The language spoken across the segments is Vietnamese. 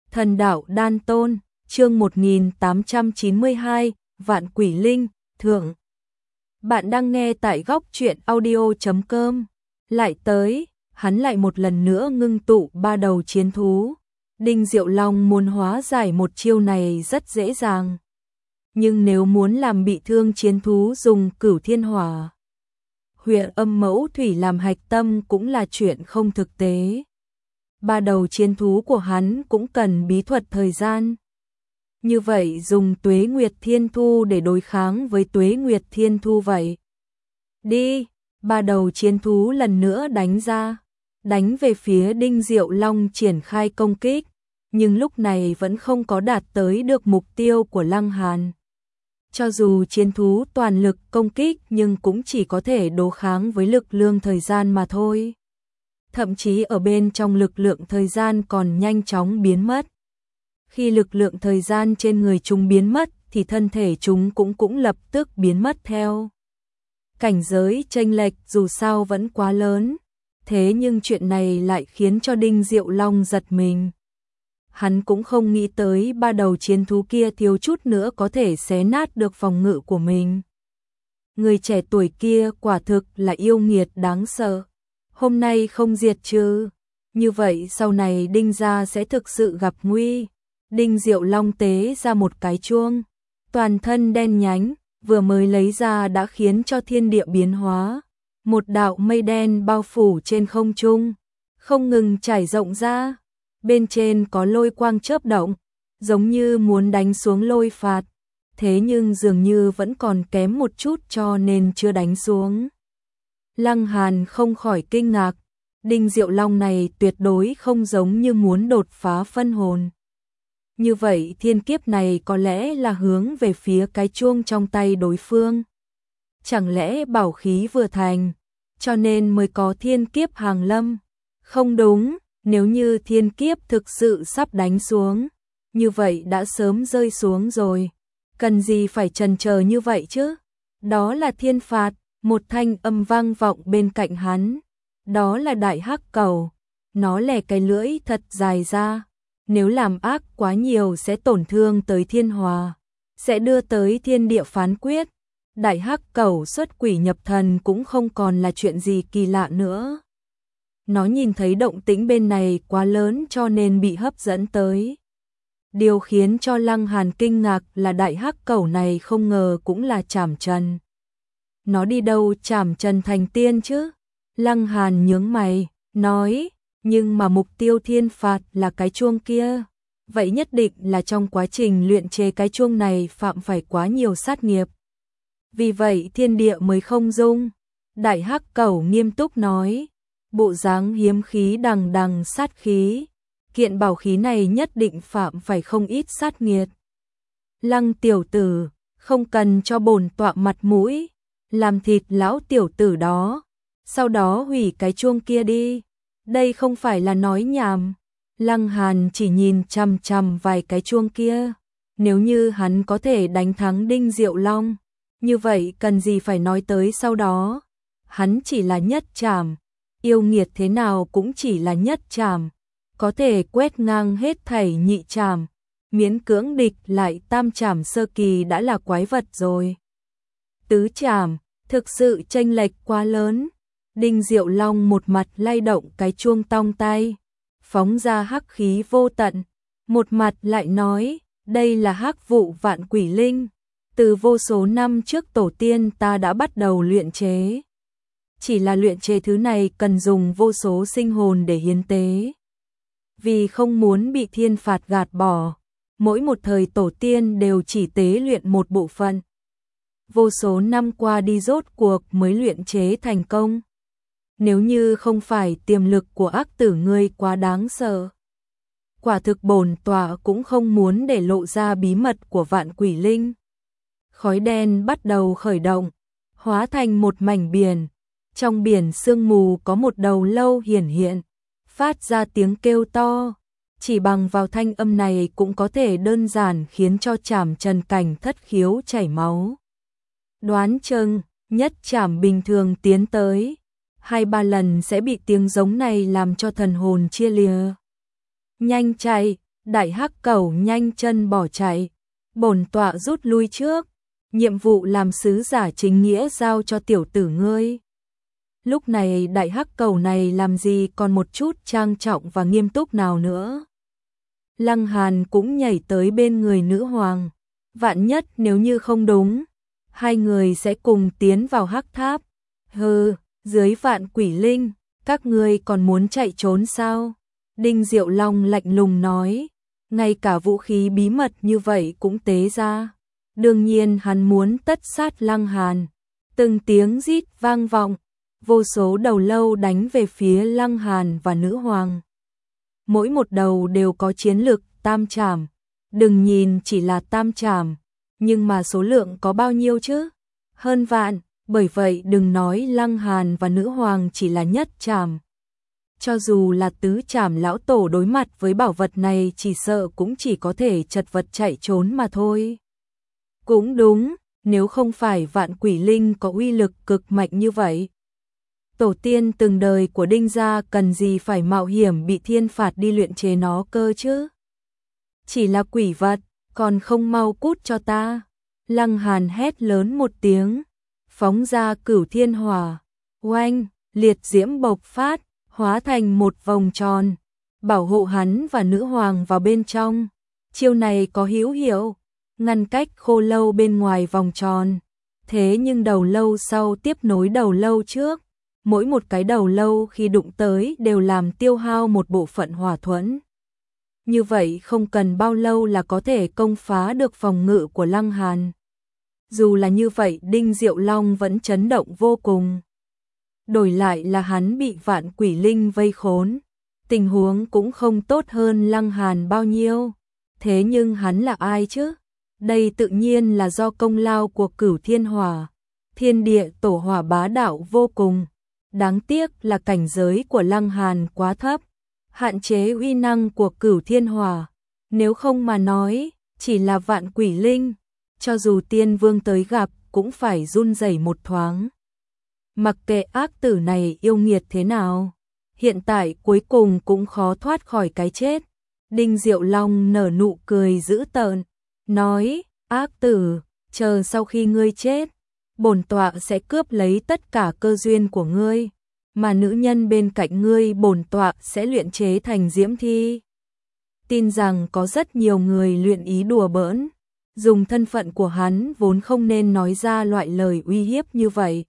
Thần đạo đan tôn, chương 1892, Vạn Quỷ Linh, thượng. Bạn đang nghe tại góc truyện audio.com. Lại tới, hắn lại một lần nữa ngưng tụ ba đầu chiến thú. Đinh Diệu Long muốn hóa giải một chiêu này rất dễ dàng. Nhưng nếu muốn làm bị thương chiến thú dùng Cửu Thiên Hỏa, Huyền Âm Mẫu Thủy làm hạch tâm cũng là chuyện không thực tế. Ba đầu chiến thú của hắn cũng cần bí thuật thời gian. Như vậy dùng Tuế Nguyệt Thiên Thu để đối kháng với Tuế Nguyệt Thiên Thu vậy. Đi, ba đầu chiến thú lần nữa đánh ra, đánh về phía Đinh Diệu Long triển khai công kích, nhưng lúc này vẫn không có đạt tới được mục tiêu của Lăng Hàn. Cho dù chiến thú toàn lực công kích nhưng cũng chỉ có thể đối kháng với lực lượng thời gian mà thôi. Thậm chí ở bên trong lực lượng thời gian còn nhanh chóng biến mất. Khi lực lượng thời gian trên người chúng biến mất thì thân thể chúng cũng lập tức biến mất theo. Cảnh giới chênh lệch dù sao vẫn quá lớn, thế nhưng chuyện này lại khiến cho Đinh Diệu Long giật mình. Hắn cũng không nghĩ tới ba đầu chiến thú kia thiếu chút nữa có thể xé nát được phòng ngự của mình. Người trẻ tuổi kia quả thực là yêu nghiệt đáng sợ. Hôm nay không diệt trừ, như vậy sau này Đinh gia sẽ thực sự gặp nguy. Đinh Diệu Long tế ra một cái chuông, toàn thân đen nhánh, vừa mới lấy ra đã khiến cho thiên địa biến hóa. Một đạo mây đen bao phủ trên không trung, không ngừng trải rộng ra. Bên trên có lôi quang chớp động, giống như muốn đánh xuống lôi phạt. Thế nhưng dường như vẫn còn kém một chút cho nên chưa đánh xuống. Lăng Hàn không khỏi kinh ngạc, Đinh Diệu Long này tuyệt đối không giống như muốn đột phá phân hồn. Như vậy thiên kiếp này có lẽ là hướng về phía cái chuông trong tay đối phương. Chẳng lẽ bảo khí vừa thành, cho nên mới có thiên kiếp hàng lâm? Không đúng, nếu như thiên kiếp thực sự sắp đánh xuống, như vậy đã sớm rơi xuống rồi. Cần gì phải chần chờ như vậy chứ? Đó là thiên phạt. Một thanh âm vang vọng bên cạnh hắn. Đó là đại hắc cầu. Nó lè cái lưỡi thật dài ra. Nếu làm ác quá nhiều sẽ tổn thương tới thiên hòa, sẽ đưa tới thiên địa phán quyết. Đại hắc cầu xuất quỷ nhập thần cũng không còn là chuyện gì kỳ lạ nữa. Nó nhìn thấy động tĩnh bên này quá lớn cho nên bị hấp dẫn tới. Điều khiến cho Lăng Hàn kinh ngạc là đại hắc cầu này không ngờ cũng là Trảm Trần. Nó đi đâu Trảm Trần thành tiên chứ? Lăng Hàn nhướng mày, nói, nhưng mà mục tiêu thiên phạt là cái chuông kia. Vậy nhất định là trong quá trình luyện chế cái chuông này phạm phải quá nhiều sát nghiệp. Vì vậy thiên địa mới không dung. Đại hắc cẩu nghiêm túc nói, bộ dáng hiếm khí đằng đằng sát khí. Kiện bảo khí này nhất định phạm phải không ít sát nghiệt. Lăng tiểu tử, không cần cho bổn tọa mặt mũi. Làm thịt lão tiểu tử đó, sau đó hủy cái chuông kia đi. Đây không phải là nói nhảm. Lăng Hàn chỉ nhìn chằm chằm vài cái chuông kia. Nếu như hắn có thể đánh thắng Đinh Diệu Long, như vậy cần gì phải nói tới sau đó. Hắn chỉ là nhất trảm, yêu nghiệt thế nào cũng chỉ là nhất trảm, có thể quét ngang hết thảy nhị trảm, miễn cưỡng địch lại tam trảm sơ kỳ đã là quái vật rồi. Tứ trảm, thực sự chênh lệch quá lớn. Đinh Diệu Long một mặt lay động cái chuông tong tay, phóng ra hắc khí vô tận, một mặt lại nói, đây là hắc vụ vạn quỷ linh. Từ vô số năm trước tổ tiên ta đã bắt đầu luyện chế. Chỉ là luyện chế thứ này cần dùng vô số sinh hồn để hiến tế. Vì không muốn bị thiên phạt gạt bỏ, mỗi một thời tổ tiên đều chỉ tế luyện một bộ phận. Vô số năm qua đi rốt cuộc mới luyện chế thành công. Nếu như không phải tiềm lực của ác tử ngươi quá đáng sợ, quả thực bổn tọa cũng không muốn để lộ ra bí mật của vạn quỷ linh. Khói đen bắt đầu khởi động, hóa thành một mảnh biển. Trong biển sương mù có một đầu lâu hiển hiện, phát ra tiếng kêu to. Chỉ bằng vào thanh âm này cũng có thể đơn giản khiến cho Trảm Trần cảnh thất khiếu chảy máu. Đoán chừng, nhất trảm bình thường tiến tới 2-3 lần sẽ bị tiếng giống này làm cho thần hồn chia lìa. Nhanh chạy, Đại hắc cẩu nhanh chân bỏ chạy, bổn tọa rút lui trước, nhiệm vụ làm sứ giả chính nghĩa giao cho tiểu tử ngươi. Lúc này đại hắc cẩu này làm gì còn một chút trang trọng và nghiêm túc nào nữa. Lăng Hàn cũng nhảy tới bên người nữ hoàng, vạn nhất nếu như không đúng, hai người sẽ cùng tiến vào hắc tháp. Hừ, dưới Vạn Quỷ Linh, các ngươi còn muốn chạy trốn sao? Đinh Diệu Long lạnh lùng nói, ngay cả vũ khí bí mật như vậy cũng tế ra. Đương nhiên hắn muốn tất sát Lăng Hàn. Từng tiếng rít vang vọng, vô số đầu lâu đánh về phía Lăng Hàn và nữ hoàng. Mỗi một đầu đều có chiến lực tam trảm. Đừng nhìn chỉ là tam trảm, nhưng mà số lượng có bao nhiêu chứ? Hơn vạn, bởi vậy đừng nói Lăng Hàn và nữ hoàng chỉ là nhất trảm. Cho dù là tứ trảm lão tổ đối mặt với bảo vật này chỉ sợ cũng chỉ có thể chật vật chạy trốn mà thôi. Cũng đúng, nếu không phải Vạn Quỷ Linh có uy lực cực mạnh như vậy. Tổ tiên từng đời của Đinh gia cần gì phải mạo hiểm bị thiên phạt đi luyện chế nó cơ chứ? Chỉ là quỷ vật, còn không mau cút cho ta. Lăng Hàn hét lớn một tiếng, phóng ra Cửu Thiên Hỏa, oanh, liệt diễm bộc phát, hóa thành một vòng tròn, bảo hộ hắn và nữ hoàng vào bên trong. Chiêu này có hữu hiệu, ngăn cách khô lâu bên ngoài vòng tròn. Thế nhưng đầu lâu sau tiếp nối đầu lâu trước, mỗi một cái đầu lâu khi đụng tới đều làm tiêu hao một bộ phận hỏa thuẫn. Như vậy không cần bao lâu là có thể công phá được phòng ngự của Lăng Hàn. Dù là như vậy Đinh Diệu Long vẫn chấn động vô cùng. Đổi lại là hắn bị Vạn Quỷ Linh vây khốn, tình huống cũng không tốt hơn Lăng Hàn bao nhiêu. Thế nhưng hắn là ai chứ? Đây tự nhiên là do công lao của Cửu Thiên Hỏa. Thiên địa tổ hỏa bá đạo vô cùng. Đáng tiếc là cảnh giới của Lăng Hàn quá thấp, hạn chế uy năng của Cửu Thiên Hỏa. Nếu không mà nói, chỉ là Vạn Quỷ Linh, cho dù tiên vương tới gặp cũng phải run rẩy một thoáng. Mặc kệ ác tử này yêu nghiệt thế nào, hiện tại cuối cùng cũng khó thoát khỏi cái chết. Đinh Diệu Long nở nụ cười dữ tợn, nói, ác tử, chờ sau khi ngươi chết, bổn tọa sẽ cướp lấy tất cả cơ duyên của ngươi, mà nữ nhân bên cạnh ngươi bổn tọa sẽ luyện chế thành diễm thi. Tin rằng có rất nhiều người luyện ý đùa bỡn, dùng thân phận của hắn vốn không nên nói ra loại lời uy hiếp như vậy.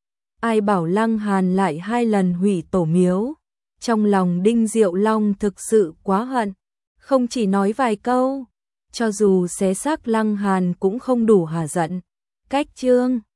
Ai bảo Lăng Hàn lại 2 lần hủy tổ miếu. Trong lòng Đinh Diệu Long thực sự quá hận, không chỉ nói vài câu, cho dù xé xác Lăng Hàn cũng không đủ hả giận. Cách chương